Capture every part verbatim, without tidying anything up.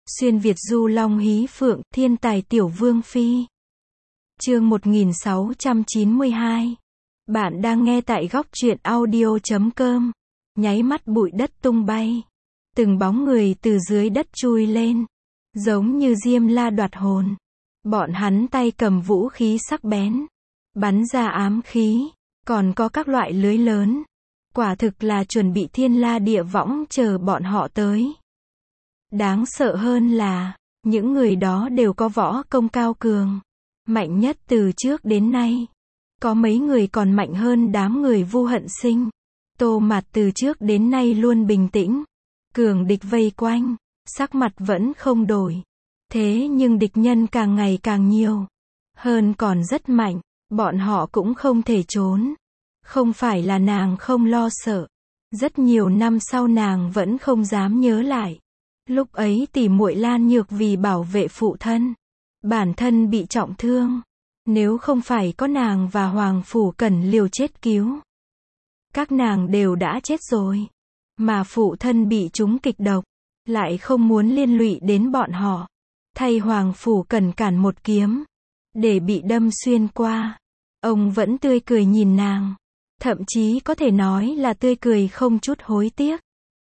Xuyên Việt du long hí phượng, thiên tài tiểu vương phi. Chương một nghìn sáu trăm chín mươi hai. Bạn đang nghe tại góc truyện audio chấm com. Nháy mắt bụi đất tung bay. Từng bóng người từ dưới đất chui lên. Giống như diêm la đoạt hồn. Bọn hắn tay cầm vũ khí sắc bén. Bắn ra ám khí. Còn có các loại lưới lớn. Quả thực là chuẩn bị thiên la địa võng chờ bọn họ tới. Đáng sợ hơn là, những người đó đều có võ công cao cường. Mạnh nhất từ trước đến nay. Có mấy người còn mạnh hơn đám người Vu Hận Sinh. Tô Mạt từ trước đến nay luôn bình tĩnh. Cường địch vây quanh, sắc mặt vẫn không đổi. Thế nhưng địch nhân càng ngày càng nhiều. Hơn còn rất mạnh, bọn họ cũng không thể trốn. Không phải là nàng không lo sợ. Rất nhiều năm sau nàng vẫn không dám nhớ lại. Lúc ấy tỷ muội Lan Nhược vì bảo vệ phụ thân, bản thân bị trọng thương. Nếu không phải có nàng và Hoàng Phủ Cẩn liều chết cứu, các nàng đều đã chết rồi. Mà phụ thân bị trúng kịch độc, lại không muốn liên lụy đến bọn họ. Thay Hoàng Phủ Cẩn cản một kiếm, để bị đâm xuyên qua. Ông vẫn tươi cười nhìn nàng. Thậm chí có thể nói là tươi cười không chút hối tiếc.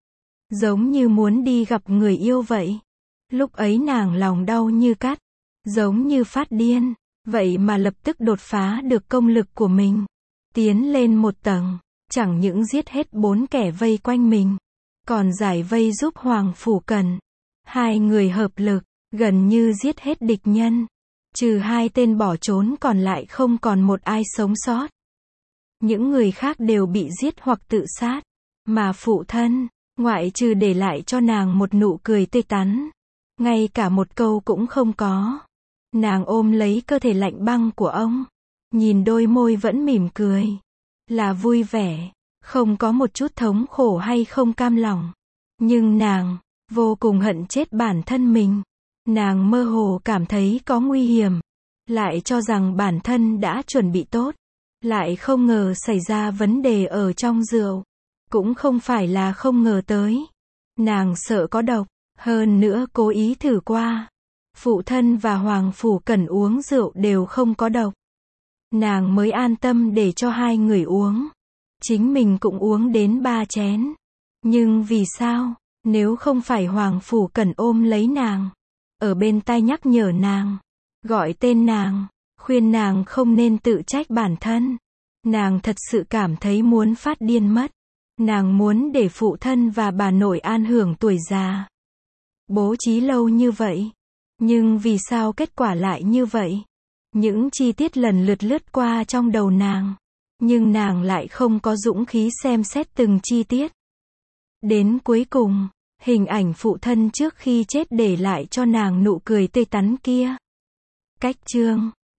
Giống như muốn đi gặp người yêu vậy. Lúc ấy nàng lòng đau như cắt. Giống như phát điên. Vậy mà lập tức đột phá được công lực của mình. Tiến lên một tầng. Chẳng những giết hết bốn kẻ vây quanh mình. Còn giải vây giúp Hoàng Phủ Cẩn. Hai người hợp lực. Gần như giết hết địch nhân. Trừ hai tên bỏ trốn còn lại không còn một ai sống sót. Những người khác đều bị giết hoặc tự sát. Mà phụ thân, ngoại trừ để lại cho nàng một nụ cười tươi tắn, ngay cả một câu cũng không có. Nàng ôm lấy cơ thể lạnh băng của ông, nhìn đôi môi vẫn mỉm cười, là vui vẻ, không có một chút thống khổ hay không cam lòng. Nhưng nàng, vô cùng hận chết bản thân mình. Nàng mơ hồ cảm thấy có nguy hiểm, lại cho rằng bản thân đã chuẩn bị tốt. Lại không ngờ xảy ra vấn đề ở trong rượu. Cũng không phải là không ngờ tới. Nàng sợ có độc, hơn nữa cố ý thử qua. Phụ thân và Hoàng Phủ Cẩn uống rượu đều không có độc. Nàng mới an tâm để cho hai người uống. Chính mình cũng uống đến ba chén. Nhưng vì sao, nếu không phải Hoàng Phủ Cẩn ôm lấy nàng, ở bên tai nhắc nhở nàng, gọi tên nàng, khuyên nàng không nên tự trách bản thân. Nàng thật sự cảm thấy muốn phát điên mất. Nàng muốn để phụ thân và bà nội an hưởng tuổi già. Bố trí lâu như vậy. Nhưng vì sao kết quả lại như vậy? Những chi tiết lần lượt lướt qua trong đầu nàng. Nhưng nàng lại không có dũng khí xem xét từng chi tiết. Đến cuối cùng, hình ảnh phụ thân trước khi chết để lại cho nàng nụ cười tươi tắn kia. Cách chương